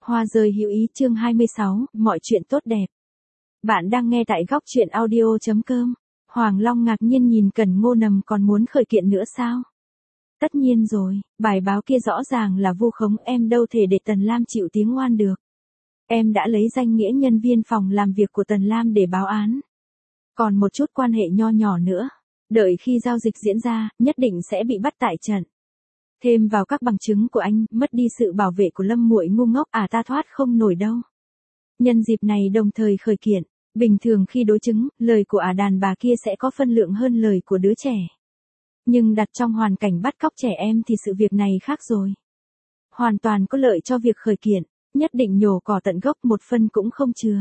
Hoa rơi hữu ý chương 26, mọi chuyện tốt đẹp. Bạn đang nghe tại góc truyện audio.com. Hoàng Long ngạc nhiên nhìn Cẩn Ngô Nầm còn muốn khởi kiện nữa sao? Tất nhiên rồi, bài báo kia rõ ràng là vu khống, em đâu thể để Tần Lam chịu tiếng oan được. Em đã lấy danh nghĩa nhân viên phòng làm việc của Tần Lam để báo án. Còn một chút quan hệ nho nhỏ nữa, đợi khi giao dịch diễn ra, nhất định sẽ bị bắt tại trận. Thêm vào các bằng chứng của anh, mất đi sự bảo vệ của Lâm muội ngu ngốc ta thoát không nổi đâu. Nhân dịp này đồng thời khởi kiện, bình thường khi đối chứng, lời của đàn bà kia sẽ có phân lượng hơn lời của đứa trẻ. Nhưng đặt trong hoàn cảnh bắt cóc trẻ em thì sự việc này khác rồi. Hoàn toàn có lợi cho việc khởi kiện, nhất định nhổ cỏ tận gốc, một phân cũng không chừa.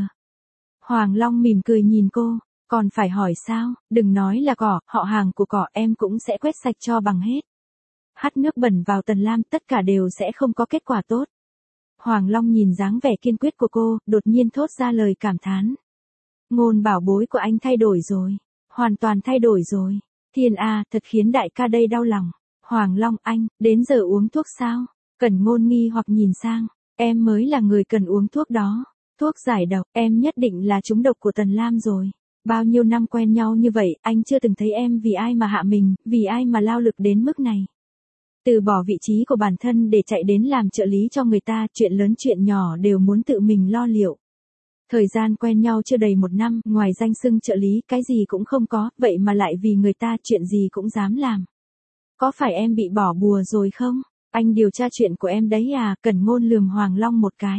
Hoàng Long mỉm cười nhìn cô, còn phải hỏi sao, đừng nói là cỏ, họ hàng của cỏ em cũng sẽ quét sạch cho bằng hết. Hắt nước bẩn vào Tần Lam, tất cả đều sẽ không có kết quả tốt. Hoàng Long nhìn dáng vẻ kiên quyết của cô, đột nhiên thốt ra lời cảm thán. Ngôn bảo bối của anh thay đổi rồi, hoàn toàn thay đổi rồi. Thiên thật khiến đại ca đây đau lòng. Hoàng Long, anh, đến giờ uống thuốc sao? Cẩn Ngôn nghi hoặc nhìn sang, em mới là người cần uống thuốc đó. Thuốc giải độc, em nhất định là trúng độc của Tần Lam rồi. Bao nhiêu năm quen nhau như vậy, anh chưa từng thấy em vì ai mà hạ mình, vì ai mà lao lực đến mức này. Từ bỏ vị trí của bản thân để chạy đến làm trợ lý cho người ta, chuyện lớn chuyện nhỏ đều muốn tự mình lo liệu. Thời gian quen nhau chưa đầy 1 năm, ngoài danh xưng trợ lý, cái gì cũng không có, vậy mà lại vì người ta chuyện gì cũng dám làm. Có phải em bị bỏ bùa rồi không? Anh điều tra chuyện của em đấy à? Cẩn Ngôn lườm Hoàng Long một cái.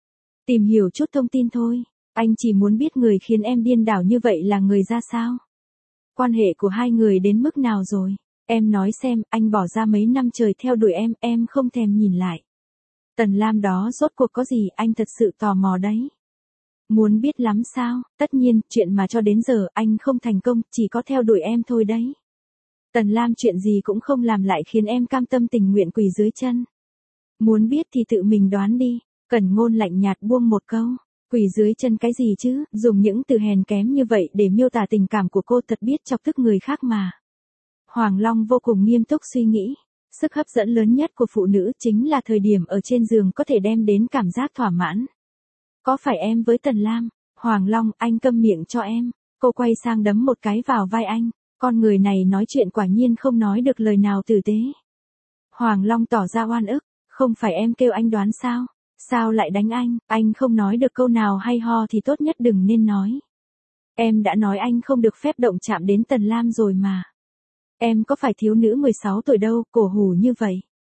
Tìm hiểu chút thông tin thôi, anh chỉ muốn biết người khiến em điên đảo như vậy là người ra sao? Quan hệ của hai người đến mức nào rồi? Em nói xem, anh bỏ ra mấy năm trời theo đuổi em không thèm nhìn lại. Tần Lam đó rốt cuộc có gì, anh thật sự tò mò đấy. Muốn biết lắm sao? Tất nhiên, chuyện mà cho đến giờ anh không thành công, chỉ có theo đuổi em thôi đấy. Tần Lam chuyện gì cũng không làm lại khiến em cam tâm tình nguyện quỳ dưới chân. Muốn biết thì tự mình đoán đi. Cẩn Ngôn lạnh nhạt buông một câu. Quỳ dưới chân cái gì chứ, dùng những từ hèn kém như vậy để miêu tả tình cảm của cô thật biết chọc tức người khác mà. Hoàng Long vô cùng nghiêm túc suy nghĩ. Sức hấp dẫn lớn nhất của phụ nữ chính là thời điểm ở trên giường có thể đem đến cảm giác thỏa mãn. Có phải em với Tần Lam? Hoàng Long, anh câm miệng cho em. Cô quay sang đấm một cái vào vai anh. Con người này nói chuyện quả nhiên không nói được lời nào tử tế. Hoàng Long tỏ ra oan ức. Không phải em kêu anh đoán sao? Sao lại đánh anh không nói được câu nào hay ho thì tốt nhất đừng nên nói. Em đã nói anh không được phép động chạm đến Tần Lam rồi mà. Em có phải thiếu nữ 16 tuổi đâu, cổ hủ như vậy.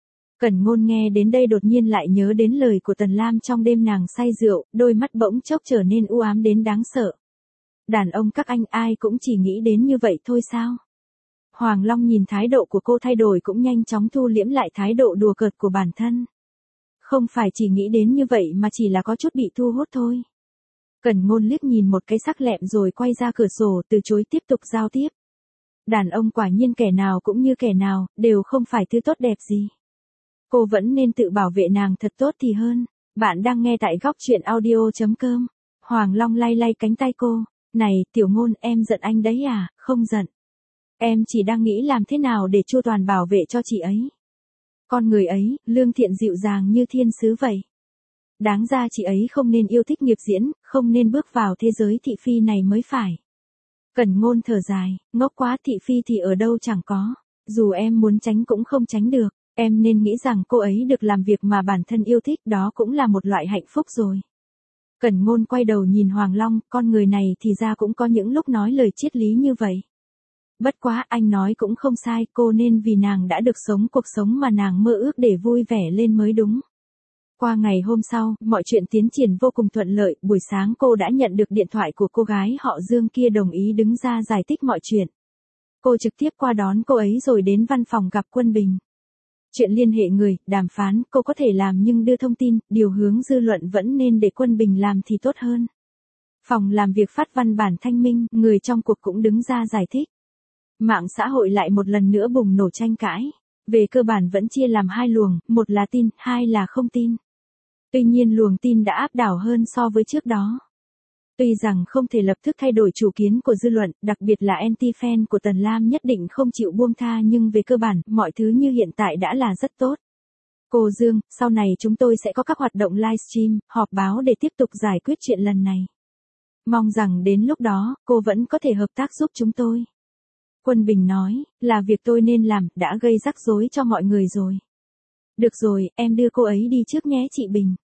Cẩn Ngôn nghe đến đây đột nhiên lại nhớ đến lời của Tần Lam trong đêm nàng say rượu, đôi mắt bỗng chốc trở nên u ám đến đáng sợ. Đàn ông các anh ai cũng chỉ nghĩ đến như vậy thôi sao? Hoàng Long nhìn thái độ của cô thay đổi cũng nhanh chóng thu liễm lại thái độ đùa cợt của bản thân. Không phải chỉ nghĩ đến như vậy mà chỉ là có chút bị thu hút thôi. Cẩn Ngôn liếc nhìn một cái sắc lẹm rồi quay ra cửa sổ từ chối tiếp tục giao tiếp. Đàn ông quả nhiên kẻ nào cũng như kẻ nào, đều không phải thứ tốt đẹp gì. Cô vẫn nên tự bảo vệ nàng thật tốt thì hơn. Bạn đang nghe tại góc truyện audio.com. Hoàng Long lay lay cánh tay cô. Này, Tiểu Ngôn, em giận anh đấy à? Không giận. Em chỉ đang nghĩ làm thế nào để chu toàn bảo vệ cho chị ấy. Con người ấy, lương thiện dịu dàng như thiên sứ vậy. Đáng ra chị ấy không nên yêu thích nghiệp diễn, không nên bước vào thế giới thị phi này mới phải. Cẩn Ngôn thở dài, ngốc quá, thị phi thì ở đâu chẳng có. Dù em muốn tránh cũng không tránh được. Em nên nghĩ rằng cô ấy được làm việc mà bản thân yêu thích, đó cũng là một loại hạnh phúc rồi. Cẩn Ngôn quay đầu nhìn Hoàng Long, con người này thì ra cũng có những lúc nói lời triết lý như vậy. Bất quá, anh nói cũng không sai, cô nên vì nàng đã được sống cuộc sống mà nàng mơ ước để vui vẻ lên mới đúng. Qua ngày hôm sau, mọi chuyện tiến triển vô cùng thuận lợi, buổi sáng cô đã nhận được điện thoại của cô gái họ Dương kia đồng ý đứng ra giải thích mọi chuyện. Cô trực tiếp qua đón cô ấy rồi đến văn phòng gặp Quân Bình. Chuyện liên hệ người, đàm phán, cô có thể làm nhưng đưa thông tin, điều hướng dư luận vẫn nên để Quân Bình làm thì tốt hơn. Phòng làm việc phát văn bản thanh minh, người trong cuộc cũng đứng ra giải thích. Mạng xã hội lại một lần nữa bùng nổ tranh cãi. Về cơ bản vẫn chia làm 2 luồng, một là tin, 2 là không tin. Tuy nhiên luồng tin đã áp đảo hơn so với trước đó. Tuy rằng không thể lập tức thay đổi chủ kiến của dư luận, đặc biệt là anti-fan của Tần Lam nhất định không chịu buông tha, nhưng về cơ bản, mọi thứ như hiện tại đã là rất tốt. Cô Dương, sau này chúng tôi sẽ có các hoạt động livestream, họp báo để tiếp tục giải quyết chuyện lần này. Mong rằng đến lúc đó, cô vẫn có thể hợp tác giúp chúng tôi. Quân Bình nói, là việc tôi nên làm, đã gây rắc rối cho mọi người rồi. Được rồi, em đưa cô ấy đi trước nhé chị Bình.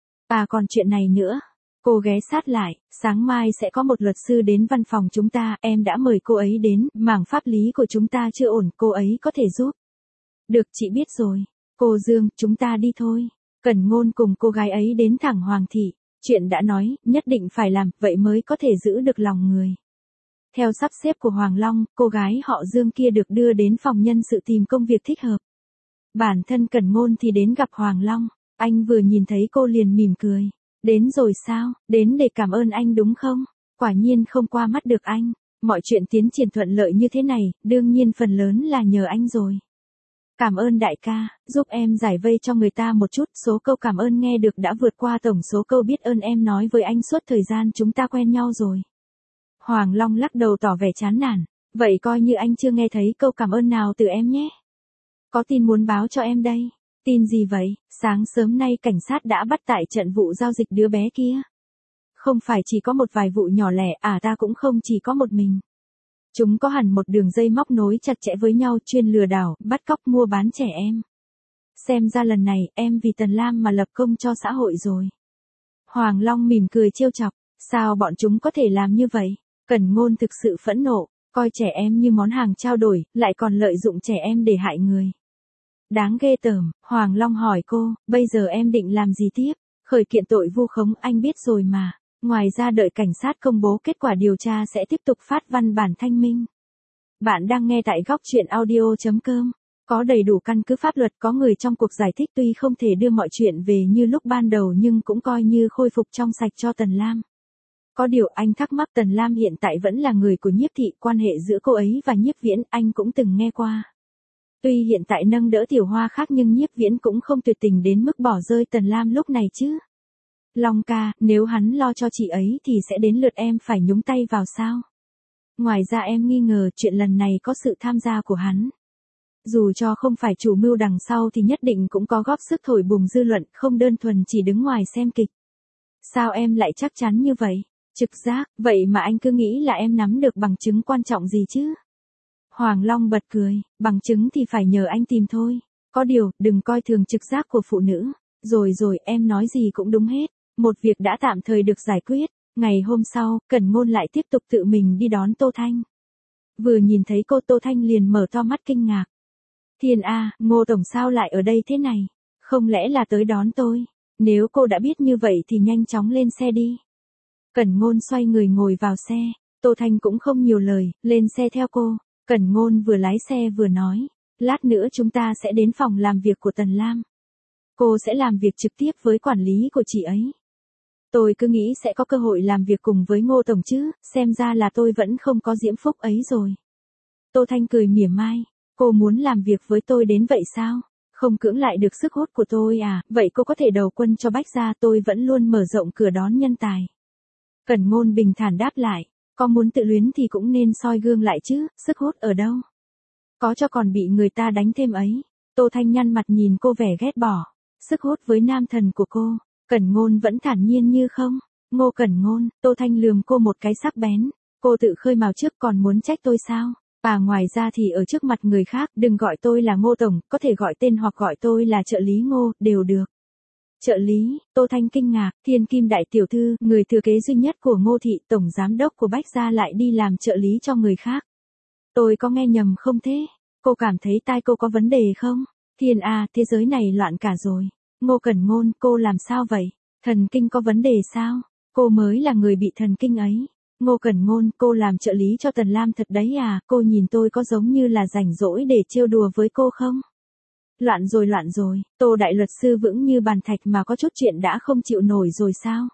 À còn chuyện này nữa. Cô ghé sát lại, sáng mai sẽ có một luật sư đến văn phòng chúng ta, em đã mời cô ấy đến, mảng pháp lý của chúng ta chưa ổn, cô ấy có thể giúp. Được chị biết rồi. Cô Dương, chúng ta đi thôi. Cẩn Ngôn cùng cô gái ấy đến thẳng Hoàng thị, chuyện đã nói, nhất định phải làm, vậy mới có thể giữ được lòng người. Theo sắp xếp của Hoàng Long, cô gái họ Dương kia được đưa đến phòng nhân sự tìm công việc thích hợp. Bản thân Cẩn Ngôn thì đến gặp Hoàng Long, anh vừa nhìn thấy cô liền mỉm cười. Đến rồi sao, đến để cảm ơn anh đúng không? Quả nhiên không qua mắt được anh, mọi chuyện tiến triển thuận lợi như thế này, đương nhiên phần lớn là nhờ anh rồi. Cảm ơn đại ca, giúp em giải vây cho người ta một chút, số câu cảm ơn nghe được đã vượt qua tổng số câu biết ơn em nói với anh suốt thời gian chúng ta quen nhau rồi. Hoàng Long lắc đầu tỏ vẻ chán nản, vậy coi như anh chưa nghe thấy câu cảm ơn nào từ em nhé. Có tin muốn báo cho em đây. Tin gì vậy? Sáng sớm nay cảnh sát đã bắt tại trận vụ giao dịch đứa bé kia. Không phải chỉ có một vài vụ nhỏ lẻ, ta cũng không chỉ có một mình. Chúng có hẳn một đường dây móc nối chặt chẽ với nhau, chuyên lừa đảo, bắt cóc mua bán trẻ em. Xem ra lần này em vì Tần Lam mà lập công cho xã hội rồi. Hoàng Long mỉm cười trêu chọc, sao bọn chúng có thể làm như vậy? Cẩn Ngôn thực sự phẫn nộ, coi trẻ em như món hàng trao đổi, lại còn lợi dụng trẻ em để hại người. Đáng ghê tởm. Hoàng Long hỏi cô, bây giờ em định làm gì tiếp? Khởi kiện tội vu khống, anh biết rồi mà. Ngoài ra đợi cảnh sát công bố kết quả điều tra sẽ tiếp tục phát văn bản thanh minh. Bạn đang nghe tại góc truyện audio.com. Có đầy đủ căn cứ pháp luật, có người trong cuộc giải thích tuy không thể đưa mọi chuyện về như lúc ban đầu nhưng cũng coi như khôi phục trong sạch cho Tần Lam. Có điều anh thắc mắc, Tần Lam hiện tại vẫn là người của Nhiếp thị, quan hệ giữa cô ấy và Nhiếp Viễn anh cũng từng nghe qua. Tuy hiện tại nâng đỡ Tiểu Hoa khác nhưng Nhiếp Viễn cũng không tuyệt tình đến mức bỏ rơi Tần Lam lúc này chứ. Long ca, nếu hắn lo cho chị ấy thì sẽ đến lượt em phải nhúng tay vào sao? Ngoài ra em nghi ngờ chuyện lần này có sự tham gia của hắn. Dù cho không phải chủ mưu đằng sau thì nhất định cũng có góp sức thổi bùng dư luận, không đơn thuần chỉ đứng ngoài xem kịch. Sao em lại chắc chắn như vậy? Trực giác, vậy mà anh cứ nghĩ là em nắm được bằng chứng quan trọng gì chứ? Hoàng Long bật cười, bằng chứng thì phải nhờ anh tìm thôi. Có điều, đừng coi thường trực giác của phụ nữ. Rồi em nói gì cũng đúng hết. Một việc đã tạm thời được giải quyết. Ngày hôm sau, Cẩn Ngôn lại tiếp tục tự mình đi đón Tô Thanh. Vừa nhìn thấy cô, Tô Thanh liền mở to mắt kinh ngạc. Thiên A, Ngô Tổng sao lại ở đây thế này? Không lẽ là tới đón tôi? Nếu cô đã biết như vậy thì nhanh chóng lên xe đi. Cẩn Ngôn xoay người ngồi vào xe. Tô Thanh cũng không nhiều lời, lên xe theo cô. Cẩn Ngôn vừa lái xe vừa nói, lát nữa chúng ta sẽ đến phòng làm việc của Tần Lam. Cô sẽ làm việc trực tiếp với quản lý của chị ấy. Tôi cứ nghĩ sẽ có cơ hội làm việc cùng với Ngô Tổng chứ, xem ra là tôi vẫn không có diễm phúc ấy rồi. Tô Thanh cười mỉa mai, cô muốn làm việc với tôi đến vậy sao? Không cưỡng lại được sức hút của tôi à, vậy cô có thể đầu quân cho Bách gia, tôi vẫn luôn mở rộng cửa đón nhân tài. Cẩn Ngôn bình thản đáp lại. Có muốn tự luyến thì cũng nên soi gương lại chứ, sức hút ở đâu? Có cho còn bị người ta đánh thêm ấy. Tô Thanh nhăn mặt nhìn cô vẻ ghét bỏ. Sức hút với nam thần của cô. Cẩn Ngôn vẫn thản nhiên như không. Ngô Cẩn Ngôn, Tô Thanh lườm cô một cái sắc bén. Cô tự khơi mào trước còn muốn trách tôi sao? Ngoài ra thì ở trước mặt người khác đừng gọi tôi là Ngô Tổng, có thể gọi tên hoặc gọi tôi là trợ lý Ngô, đều được. Trợ lý, Tô Thanh kinh ngạc, Thiên Kim đại tiểu thư, người thừa kế duy nhất của Ngô thị, tổng giám đốc của Bách gia lại đi làm trợ lý cho người khác. Tôi có nghe nhầm không thế? Cô cảm thấy tai cô có vấn đề không? Thiên A, thế giới này loạn cả rồi. Ngô Cẩn Ngôn, cô làm sao vậy? Thần kinh có vấn đề sao? Cô mới là người bị thần kinh ấy. Ngô Cẩn Ngôn, cô làm trợ lý cho Tần Lam thật đấy à? Cô nhìn tôi có giống như là rảnh rỗi để trêu đùa với cô không? Loạn rồi, Tô đại luật sư vững như bàn thạch mà có chút chuyện đã không chịu nổi rồi sao?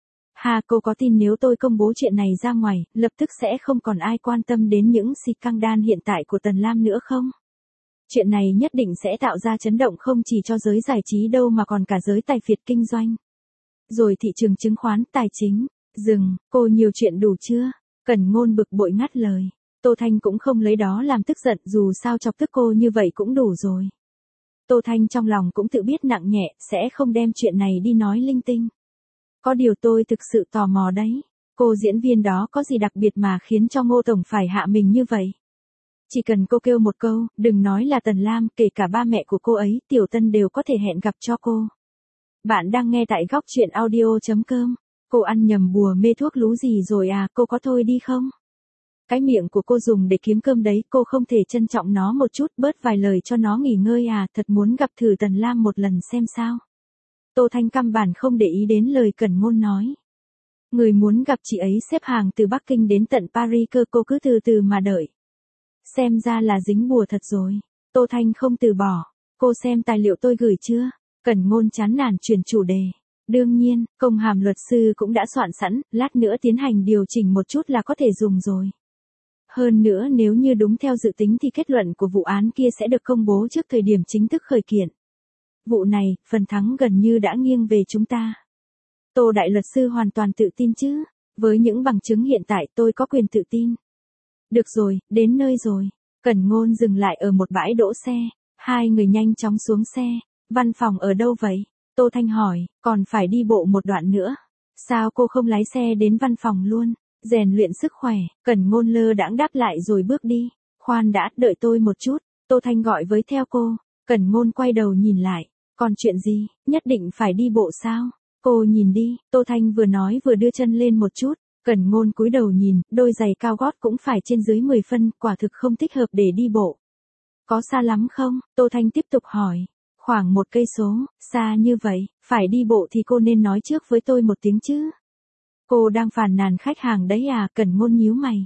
Cô có tin nếu tôi công bố chuyện này ra ngoài, lập tức sẽ không còn ai quan tâm đến những scandal hiện tại của Tần Lam nữa không? Chuyện này nhất định sẽ tạo ra chấn động không chỉ cho giới giải trí đâu mà còn cả giới tài phiệt kinh doanh. Rồi thị trường chứng khoán, tài chính. Dừng, cô nhiều chuyện đủ chưa? Cẩn Ngôn bực bội ngắt lời. Tô Thanh cũng không lấy đó làm tức giận, dù sao chọc tức cô như vậy cũng đủ rồi. Tô Thanh trong lòng cũng tự biết nặng nhẹ, sẽ không đem chuyện này đi nói linh tinh. Có điều tôi thực sự tò mò đấy. Cô diễn viên đó có gì đặc biệt mà khiến cho Ngô Tổng phải hạ mình như vậy? Chỉ cần cô kêu một câu, đừng nói là Tần Lam, kể cả ba mẹ của cô ấy, Tiểu Tân đều có thể hẹn gặp cho cô. Bạn đang nghe tại góc truyện audio.com. Cô ăn nhầm bùa mê thuốc lú gì rồi à, cô có thôi đi không? Cái miệng của cô dùng để kiếm cơm đấy, cô không thể trân trọng nó một chút, bớt vài lời cho nó nghỉ ngơi à, thật muốn gặp thử Tần Lam một lần xem sao. Tô Thanh căn bản không để ý đến lời Cẩn Ngôn nói. Người muốn gặp chị ấy xếp hàng từ Bắc Kinh đến tận Paris cơ, cô cứ từ từ mà đợi. Xem ra là dính bùa thật rồi. Tô Thanh không từ bỏ. Cô xem tài liệu tôi gửi chưa? Cẩn Ngôn chán nản chuyển chủ đề. Đương nhiên, công hàm luật sư cũng đã soạn sẵn, lát nữa tiến hành điều chỉnh một chút là có thể dùng rồi. Hơn nữa nếu như đúng theo dự tính thì kết luận của vụ án kia sẽ được công bố trước thời điểm chính thức khởi kiện. Vụ này, phần thắng gần như đã nghiêng về chúng ta. Tô đại luật sư hoàn toàn tự tin chứ? Với những bằng chứng hiện tại tôi có quyền tự tin. Được rồi, đến nơi rồi. Cẩn Ngôn dừng lại ở một bãi đỗ xe. Hai người nhanh chóng xuống xe. Văn phòng ở đâu vậy? Tô Thanh hỏi, còn phải đi bộ một đoạn nữa. Sao cô không lái xe đến văn phòng luôn? Rèn luyện sức khỏe. Cẩn Ngôn lơ đãng đáp lại rồi bước đi. Khoan đã, đợi tôi một chút. Tô Thanh gọi với theo cô. Cẩn Ngôn quay đầu nhìn lại. Còn chuyện gì, nhất định phải đi bộ sao? Cô nhìn đi, Tô Thanh vừa nói vừa đưa chân lên một chút. Cẩn Ngôn cúi đầu nhìn, đôi giày cao gót cũng phải trên dưới 10 phân, quả thực không thích hợp để đi bộ. Có xa lắm không? Tô Thanh tiếp tục hỏi. Khoảng 1 cây số, xa như vậy, phải đi bộ thì cô nên nói trước với tôi một tiếng chứ. Cô đang phàn nàn khách hàng đấy à? Cẩn Ngôn nhíu mày.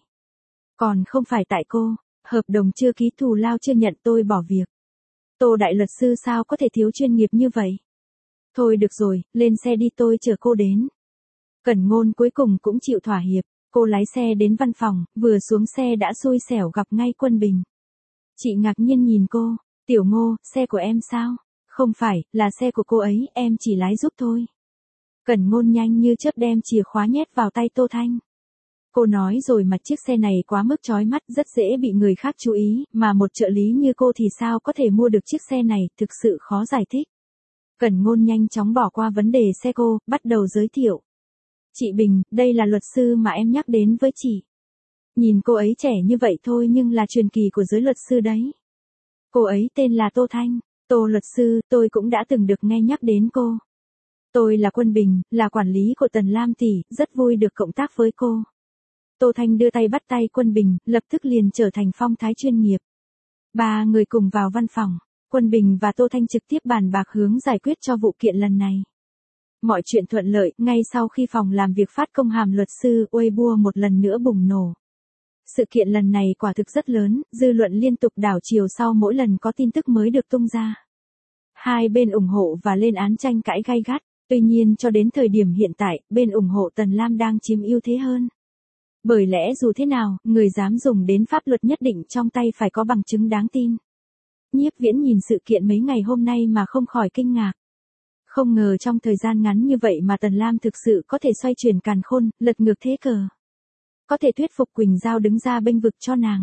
Còn không phải tại cô, hợp đồng chưa ký thù lao chưa nhận tôi bỏ việc. Tô đại luật sư sao có thể thiếu chuyên nghiệp như vậy? Thôi được rồi, lên xe đi tôi chở cô đến. Cẩn Ngôn cuối cùng cũng chịu thỏa hiệp, cô lái xe đến văn phòng, vừa xuống xe đã xui xẻo gặp ngay Quân Bình. Chị ngạc nhiên nhìn cô, Tiểu Ngô, xe của em sao? Không phải, là xe của cô ấy, em chỉ lái giúp thôi. Cẩn Ngôn nhanh như chớp đem chìa khóa nhét vào tay Tô Thanh. Cô nói rồi mà chiếc xe này quá mức chói mắt, rất dễ bị người khác chú ý, mà một trợ lý như cô thì sao có thể mua được chiếc xe này, thực sự khó giải thích. Cẩn Ngôn nhanh chóng bỏ qua vấn đề xe cô, bắt đầu giới thiệu. Chị Bình, đây là luật sư mà em nhắc đến với chị. Nhìn cô ấy trẻ như vậy thôi nhưng là truyền kỳ của giới luật sư đấy. Cô ấy tên là Tô Thanh. Tô luật sư, tôi cũng đã từng được nghe nhắc đến cô. Tôi là Quân Bình, là quản lý của Tần Lam tỷ, rất vui được cộng tác với cô. Tô Thanh đưa tay bắt tay Quân Bình, lập tức liền trở thành phong thái chuyên nghiệp. Ba người cùng vào văn phòng. Quân Bình và Tô Thanh trực tiếp bàn bạc hướng giải quyết cho vụ kiện lần này. Mọi chuyện thuận lợi, ngay sau khi phòng làm việc phát công hàm luật sư, Weibo một lần nữa bùng nổ. Sự kiện lần này quả thực rất lớn, dư luận liên tục đảo chiều sau mỗi lần có tin tức mới được tung ra. Hai bên ủng hộ và lên án tranh cãi gay gắt, tuy nhiên cho đến thời điểm hiện tại, bên ủng hộ Tần Lam đang chiếm ưu thế hơn. Bởi lẽ dù thế nào, người dám dùng đến pháp luật nhất định trong tay phải có bằng chứng đáng tin. Nhiếp Viễn nhìn sự kiện mấy ngày hôm nay mà không khỏi kinh ngạc. Không ngờ trong thời gian ngắn như vậy mà Tần Lam thực sự có thể xoay chuyển càn khôn, lật ngược thế cờ. Có thể thuyết phục Quỳnh Giao đứng ra bênh vực cho nàng.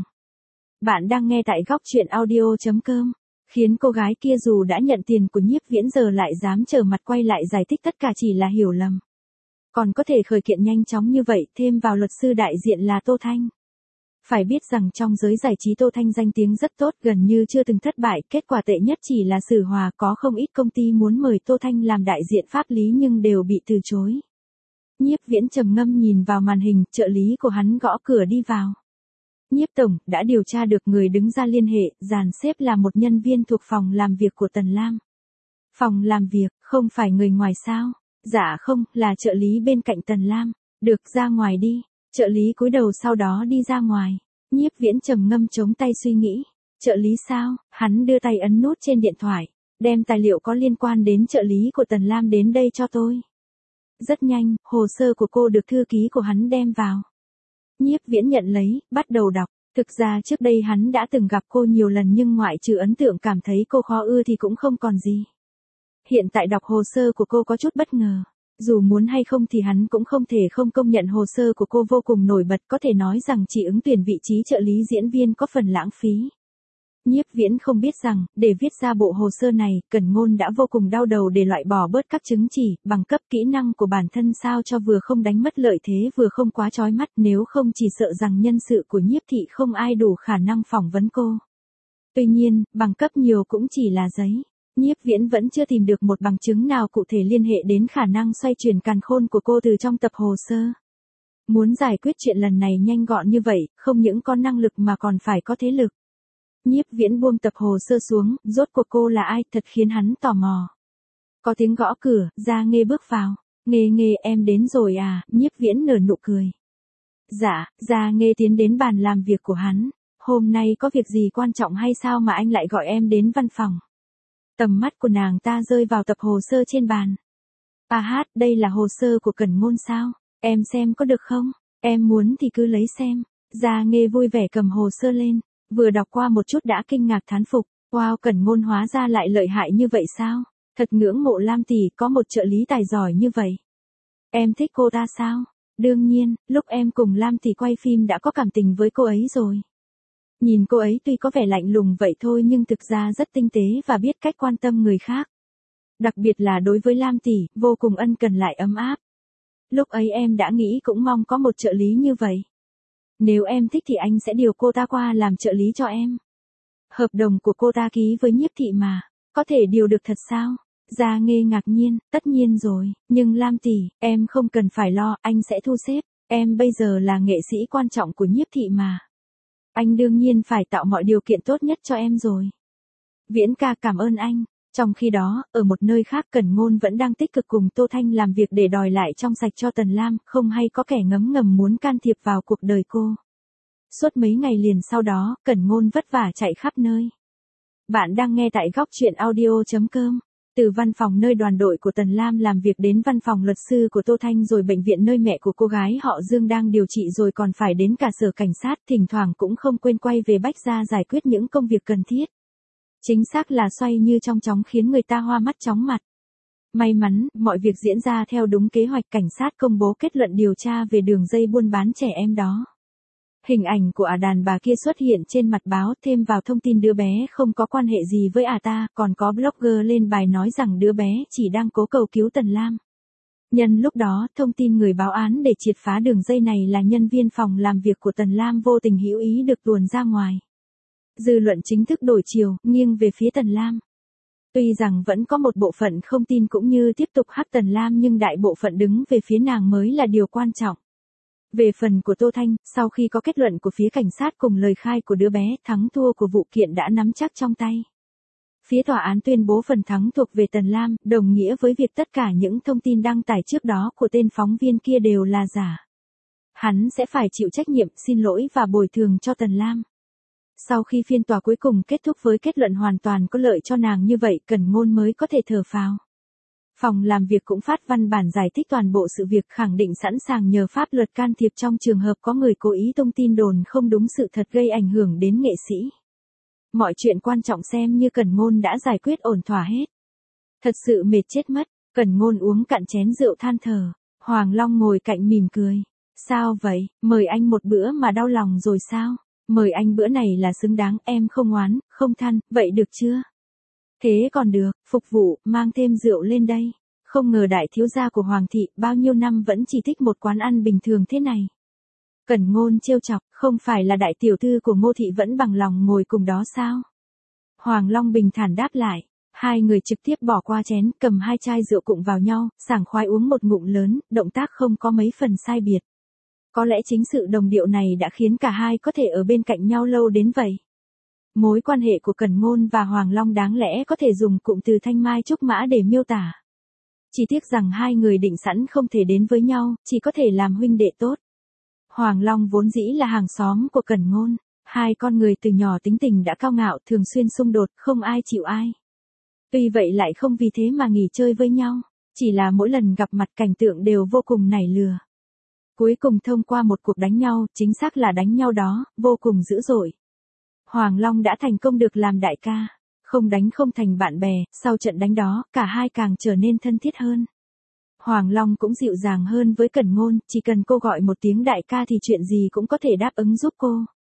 Bạn đang nghe tại góc truyện audio.com. Khiến cô gái kia dù đã nhận tiền của Nhiếp Viễn giờ lại dám trở mặt quay lại giải thích tất cả chỉ là hiểu lầm. Còn có thể khởi kiện nhanh chóng như vậy, thêm vào luật sư đại diện là Tô Thanh. Phải biết rằng trong giới giải trí Tô Thanh danh tiếng rất tốt, gần như chưa từng thất bại, kết quả tệ nhất chỉ là xử hòa, có không ít công ty muốn mời Tô Thanh làm đại diện pháp lý nhưng đều bị từ chối. Nhiếp Viễn trầm ngâm nhìn vào màn hình, trợ lý của hắn gõ cửa đi vào. Nhiếp tổng, đã điều tra được người đứng ra liên hệ, dàn xếp là một nhân viên thuộc phòng làm việc của Tần Lam. Phòng làm việc, không phải người ngoài sao? Dạ không, là trợ lý bên cạnh Tần Lam. Được, ra ngoài đi. Trợ lý cúi đầu sau đó đi ra ngoài. Nhiếp Viễn trầm ngâm chống tay suy nghĩ. Trợ lý sao? Hắn đưa tay ấn nút trên điện thoại. Đem tài liệu có liên quan đến trợ lý của Tần Lam đến đây cho tôi. Rất nhanh, hồ sơ của cô được thư ký của hắn đem vào. Nhiếp Viễn nhận lấy, bắt đầu đọc. Thực ra trước đây hắn đã từng gặp cô nhiều lần nhưng ngoại trừ ấn tượng cảm thấy cô khó ưa thì cũng không còn gì. Hiện tại đọc hồ sơ của cô có chút bất ngờ. Dù muốn hay không thì hắn cũng không thể không công nhận hồ sơ của cô vô cùng nổi bật, có thể nói rằng chỉ ứng tuyển vị trí trợ lý diễn viên có phần lãng phí. Nhiếp Viễn không biết rằng, để viết ra bộ hồ sơ này, Cẩn Ngôn đã vô cùng đau đầu để loại bỏ bớt các chứng chỉ, bằng cấp kỹ năng của bản thân sao cho vừa không đánh mất lợi thế vừa không quá chói mắt, nếu không chỉ sợ rằng nhân sự của Nhiếp thị không ai đủ khả năng phỏng vấn cô. Tuy nhiên, bằng cấp nhiều cũng chỉ là giấy. Nhiếp Viễn vẫn chưa tìm được một bằng chứng nào cụ thể liên hệ đến khả năng xoay chuyển càn khôn của cô từ trong tập hồ sơ. Muốn giải quyết chuyện lần này nhanh gọn như vậy, không những có năng lực mà còn phải có thế lực. Nhiếp Viễn buông tập hồ sơ xuống, rốt cuộc cô là ai, thật khiến hắn tò mò. Có tiếng gõ cửa, Gia Nghê bước vào. Nghê Nghê, em đến rồi à, Nhiếp Viễn nở nụ cười. Dạ, Gia Nghê tiến đến bàn làm việc của hắn. Hôm nay có việc gì quan trọng hay sao mà anh lại gọi em đến văn phòng? Tầm mắt của nàng ta rơi vào tập hồ sơ trên bàn. À hát, đây là hồ sơ của Cẩn Ngôn sao? Em xem có được không? Em muốn thì cứ lấy xem. Gia Nghê vui vẻ cầm hồ sơ lên. Vừa đọc qua một chút đã kinh ngạc thán phục. Wow, Cẩn Ngôn hóa ra lại lợi hại như vậy sao? Thật ngưỡng mộ Lam tỷ có một trợ lý tài giỏi như vậy. Em thích cô ta sao? Đương nhiên, lúc em cùng Lam tỷ quay phim đã có cảm tình với cô ấy rồi. Nhìn cô ấy tuy có vẻ lạnh lùng vậy thôi nhưng thực ra rất tinh tế và biết cách quan tâm người khác. Đặc biệt là đối với Lam tỷ, vô cùng ân cần lại ấm áp. Lúc ấy em đã nghĩ cũng mong có một trợ lý như vậy. Nếu em thích thì anh sẽ điều cô ta qua làm trợ lý cho em. Hợp đồng của cô ta ký với Nhiếp thị mà, có thể điều được thật sao? Gia Nghê ngạc nhiên, tất nhiên rồi, nhưng Lam tỷ, em không cần phải lo, anh sẽ thu xếp, em bây giờ là nghệ sĩ quan trọng của Nhiếp thị mà. Anh đương nhiên phải tạo mọi điều kiện tốt nhất cho em rồi. Viễn ca cảm ơn anh. Trong khi đó, ở một nơi khác Cẩn Ngôn vẫn đang tích cực cùng Tô Thanh làm việc để đòi lại trong sạch cho Tần Lam, không hay có kẻ ngấm ngầm muốn can thiệp vào cuộc đời cô. Suốt mấy ngày liền sau đó, Cẩn Ngôn vất vả chạy khắp nơi. Bạn đang nghe tại góc truyện audio.com. Từ văn phòng nơi đoàn đội của Tần Lam làm việc đến văn phòng luật sư của Tô Thanh rồi bệnh viện nơi mẹ của cô gái họ Dương đang điều trị rồi còn phải đến cả sở cảnh sát, thỉnh thoảng cũng không quên quay về Bách Gia giải quyết những công việc cần thiết. Chính xác là xoay như trong chóng khiến người ta hoa mắt chóng mặt. May mắn, mọi việc diễn ra theo đúng kế hoạch, cảnh sát công bố kết luận điều tra về đường dây buôn bán trẻ em đó. Hình ảnh của đàn bà kia xuất hiện trên mặt báo, thêm vào thông tin đứa bé không có quan hệ gì với ta, còn có blogger lên bài nói rằng đứa bé chỉ đang cố cầu cứu Tần Lam. Nhân lúc đó, thông tin người báo án để triệt phá đường dây này là nhân viên phòng làm việc của Tần Lam vô tình hữu ý được tuồn ra ngoài. Dư luận chính thức đổi chiều, nghiêng về phía Tần Lam. Tuy rằng vẫn có một bộ phận không tin cũng như tiếp tục hắc Tần Lam nhưng đại bộ phận đứng về phía nàng mới là điều quan trọng. Về phần của Tô Thanh, sau khi có kết luận của phía cảnh sát cùng lời khai của đứa bé, thắng thua của vụ kiện đã nắm chắc trong tay. Phía tòa án tuyên bố phần thắng thuộc về Tần Lam, đồng nghĩa với việc tất cả những thông tin đăng tải trước đó của tên phóng viên kia đều là giả. Hắn sẽ phải chịu trách nhiệm, xin lỗi và bồi thường cho Tần Lam. Sau khi phiên tòa cuối cùng kết thúc với kết luận hoàn toàn có lợi cho nàng như vậy, Cẩn Ngôn mới có thể thở phào. Phòng làm việc cũng phát văn bản giải thích toàn bộ sự việc, khẳng định sẵn sàng nhờ pháp luật can thiệp trong trường hợp có người cố ý tung tin đồn không đúng sự thật gây ảnh hưởng đến nghệ sĩ. Mọi chuyện quan trọng xem như Cẩn Ngôn đã giải quyết ổn thỏa hết. Thật sự mệt chết mất, Cẩn Ngôn uống cạn chén rượu than thở. Hoàng Long ngồi cạnh mỉm cười. Sao vậy, mời anh một bữa mà đau lòng rồi sao? Mời anh bữa này là xứng đáng, em không oán, không than, vậy được chưa? Thế còn được, phục vụ, mang thêm rượu lên đây. Không ngờ đại thiếu gia của Hoàng thị bao nhiêu năm vẫn chỉ thích một quán ăn bình thường thế này. Cẩn Ngôn trêu chọc, không phải là đại tiểu thư của Ngô thị vẫn bằng lòng ngồi cùng đó sao? Hoàng Long bình thản đáp lại. Hai người trực tiếp bỏ qua chén, cầm hai chai rượu cụng vào nhau, sảng khoái uống một ngụm lớn, động tác không có mấy phần sai biệt. Có lẽ chính sự đồng điệu này đã khiến cả hai có thể ở bên cạnh nhau lâu đến vậy. Mối quan hệ của Cẩn Ngôn và Hoàng Long đáng lẽ có thể dùng cụm từ thanh mai trúc mã để miêu tả. Chỉ tiếc rằng hai người định sẵn không thể đến với nhau, chỉ có thể làm huynh đệ tốt. Hoàng Long vốn dĩ là hàng xóm của Cẩn Ngôn. Hai con người từ nhỏ tính tình đã cao ngạo, thường xuyên xung đột, không ai chịu ai. Tuy vậy lại không vì thế mà nghỉ chơi với nhau. Chỉ là mỗi lần gặp mặt cảnh tượng đều vô cùng nảy lửa. Cuối cùng thông qua một cuộc đánh nhau, chính xác là đánh nhau đó, vô cùng dữ dội. Hoàng Long đã thành công được làm đại ca. Không đánh không thành bạn bè, sau trận đánh đó, cả hai càng trở nên thân thiết hơn. Hoàng Long cũng dịu dàng hơn với Cẩn Ngôn, chỉ cần cô gọi một tiếng đại ca thì chuyện gì cũng có thể đáp ứng giúp cô.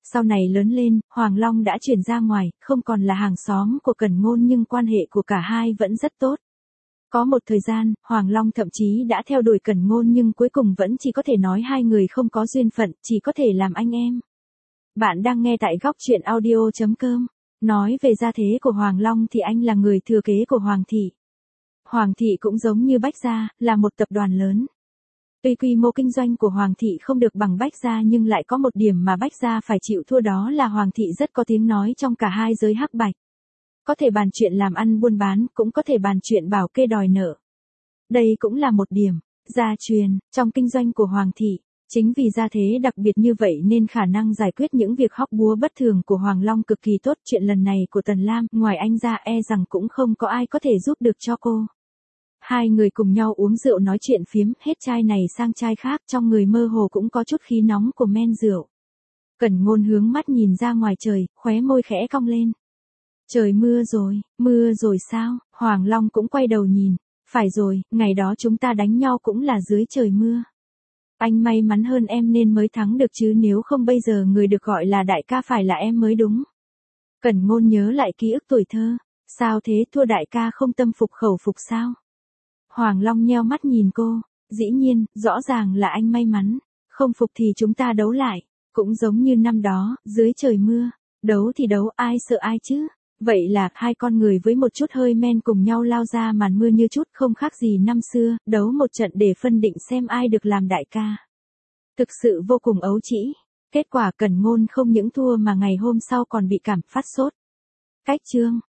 Sau này lớn lên, Hoàng Long đã chuyển ra ngoài, không còn là hàng xóm của Cẩn Ngôn nhưng quan hệ của cả hai vẫn rất tốt. Có một thời gian, Hoàng Long thậm chí đã theo đuổi Cẩn Ngôn nhưng cuối cùng vẫn chỉ có thể nói hai người không có duyên phận, chỉ có thể làm anh em. Bạn đang nghe tại góc chuyện audio.com. Nói về gia thế của Hoàng Long thì anh là người thừa kế của Hoàng thị. Hoàng thị cũng giống như Bách Gia, là một tập đoàn lớn. Tuy quy mô kinh doanh của Hoàng thị không được bằng Bách Gia nhưng lại có một điểm mà Bách Gia phải chịu thua, đó là Hoàng thị rất có tiếng nói trong cả hai giới hắc bạch. Có thể bàn chuyện làm ăn buôn bán, cũng có thể bàn chuyện bảo kê đòi nợ. Đây cũng là một điểm gia truyền trong kinh doanh của Hoàng thị. Chính vì gia thế đặc biệt như vậy nên khả năng giải quyết những việc hóc búa bất thường của Hoàng Long cực kỳ tốt. Chuyện lần này của Tần Lam, ngoài anh ra e rằng cũng không có ai có thể giúp được cho cô. Hai người cùng nhau uống rượu nói chuyện phiếm, hết chai này sang chai khác, trong người mơ hồ cũng có chút khí nóng của men rượu. Cẩn Ngôn hướng mắt nhìn ra ngoài trời, khóe môi khẽ cong lên. Trời mưa rồi sao? Hoàng Long cũng quay đầu nhìn. Phải rồi, ngày đó chúng ta đánh nhau cũng là dưới trời mưa. Anh may mắn hơn em nên mới thắng được chứ nếu không bây giờ người được gọi là đại ca phải là em mới đúng. Cẩn Ngôn nhớ lại ký ức tuổi thơ. Sao thế, thua đại ca không tâm phục khẩu phục sao? Hoàng Long nheo mắt nhìn cô. Dĩ nhiên, rõ ràng là anh may mắn. Không phục thì chúng ta đấu lại. Cũng giống như năm đó, dưới trời mưa. Đấu thì đấu, ai sợ ai chứ? Vậy là hai con người với một chút hơi men cùng nhau lao ra màn mưa như chút không khác gì năm xưa, đấu một trận để phân định xem ai được làm đại ca. Thực sự vô cùng ấu trĩ. Kết quả Cẩn Ngôn không những thua mà ngày hôm sau còn bị cảm phát sốt. Cách chương